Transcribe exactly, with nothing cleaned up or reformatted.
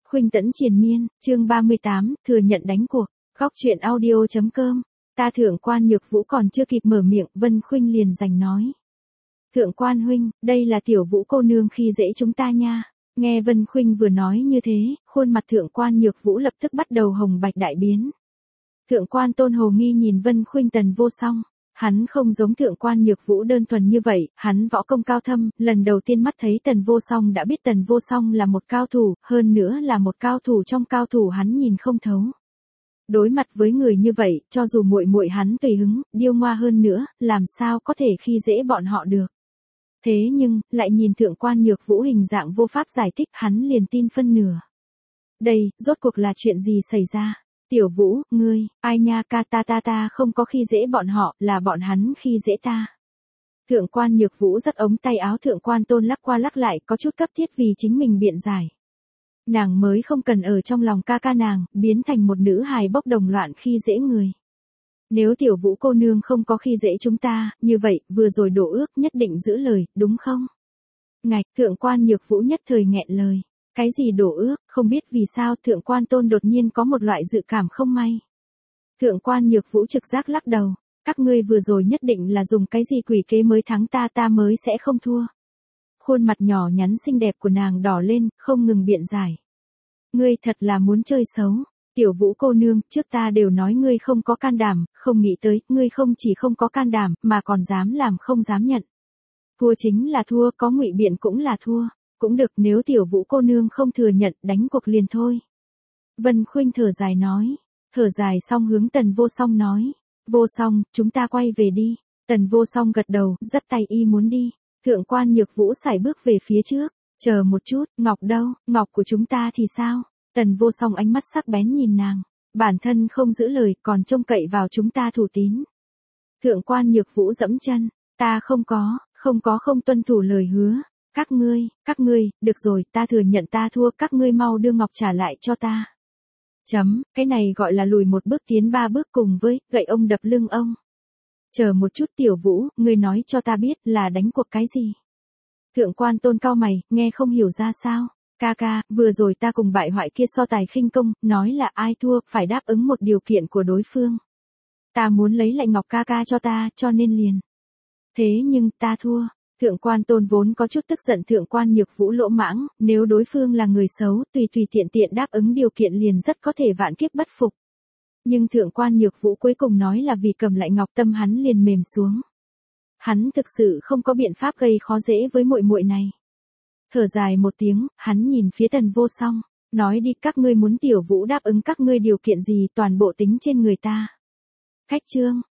Khuynh Tẫn triền miên, chương ba mươi tám, thừa nhận đánh cuộc. Góc truyện audio chấm com. Ta Thượng quan Nhược Vũ còn chưa kịp mở miệng, Vân Khuynh liền giành nói. Thượng quan huynh, đây là tiểu Vũ cô nương khi dễ chúng ta nha. Nghe Vân Khuynh vừa nói như thế, khuôn mặt Thượng quan Nhược Vũ lập tức bắt đầu hồng bạch đại biến. Thượng quan Tôn hồ nghi nhìn Vân Khuynh Tần Vô Song. Hắn không giống Thượng quan Nhược Vũ đơn thuần như vậy, hắn võ công cao thâm, lần đầu tiên mắt thấy Tần Vô Song đã biết Tần Vô Song là một cao thủ, hơn nữa là một cao thủ trong cao thủ hắn nhìn không thấu. Đối mặt với người như vậy, cho dù muội muội hắn tùy hứng, điêu ngoa hơn nữa, làm sao có thể khi dễ bọn họ được. Thế nhưng, lại nhìn Thượng quan Nhược Vũ hình dạng vô pháp giải thích, hắn liền tin phân nửa. Đây, rốt cuộc là chuyện gì xảy ra? Tiểu Vũ, ngươi, ai nha, ca ta ta ta không có khi dễ bọn họ, là bọn hắn khi dễ ta. Thượng quan Nhược Vũ rất ống tay áo Thượng quan Tôn lắc qua lắc lại, có chút cấp thiết vì chính mình biện giải. Nàng mới không cần ở trong lòng ca ca nàng, biến thành một nữ hài bốc đồng loạn khi dễ người. Nếu Tiểu Vũ cô nương không có khi dễ chúng ta, như vậy, vừa rồi đổ ước nhất định giữ lời, đúng không? Ngạch, Thượng quan Nhược Vũ nhất thời nghẹn lời. Cái gì đổ ước, không biết vì sao Thượng quan Tôn đột nhiên có một loại dự cảm không may. Thượng quan Nhược Vũ trực giác lắc đầu, các ngươi vừa rồi nhất định là dùng cái gì quỷ kế mới thắng ta ta mới sẽ không thua. Khuôn mặt nhỏ nhắn xinh đẹp của nàng đỏ lên, không ngừng biện giải. Ngươi thật là muốn chơi xấu, Tiểu Vũ cô nương, trước ta đều nói ngươi không có can đảm, không nghĩ tới, ngươi không chỉ không có can đảm, mà còn dám làm không dám nhận. Thua chính là thua, có ngụy biện cũng là thua. Cũng được, nếu Tiểu Vũ cô nương không thừa nhận, đánh cuộc liền thôi. Vân Khuynh thở dài nói. Thở dài xong hướng Tần Vô Song nói. Vô Song, chúng ta quay về đi. Tần Vô Song gật đầu, dắt tay y muốn đi. Thượng quan Nhược Vũ sải bước về phía trước. Chờ một chút, ngọc đâu, ngọc của chúng ta thì sao? Tần Vô Song ánh mắt sắc bén nhìn nàng. Bản thân không giữ lời, còn trông cậy vào chúng ta thủ tín. Thượng quan Nhược Vũ dẫm chân. Ta không có, không có không tuân thủ lời hứa. Các ngươi, các ngươi, được rồi, ta thừa nhận ta thua, các ngươi mau đưa ngọc trả lại cho ta. Chấm, cái này gọi là lùi một bước tiến ba bước cùng với, gậy ông đập lưng ông. Chờ một chút Tiểu Vũ, ngươi nói cho ta biết là đánh cuộc cái gì. Thượng quan Tôn cau mày, nghe không hiểu ra sao. Ca ca, vừa rồi ta cùng bại hoại kia so tài khinh công, nói là ai thua, phải đáp ứng một điều kiện của đối phương. Ta muốn lấy lại ngọc ca ca cho ta, cho nên liền. Thế nhưng, ta thua. Thượng quan Tôn vốn có chút tức giận Thượng quan Nhược Vũ lỗ mãng, nếu đối phương là người xấu, tùy tùy tiện tiện đáp ứng điều kiện liền rất có thể vạn kiếp bất phục. Nhưng Thượng quan Nhược Vũ cuối cùng nói là vì cầm lại ngọc, tâm hắn liền mềm xuống. Hắn thực sự không có biện pháp gây khó dễ với muội muội này. Thở dài một tiếng, hắn nhìn phía Tần Vô Song, nói đi, các ngươi muốn Tiểu Vũ đáp ứng các ngươi điều kiện gì, toàn bộ tính trên người ta. Khách trương,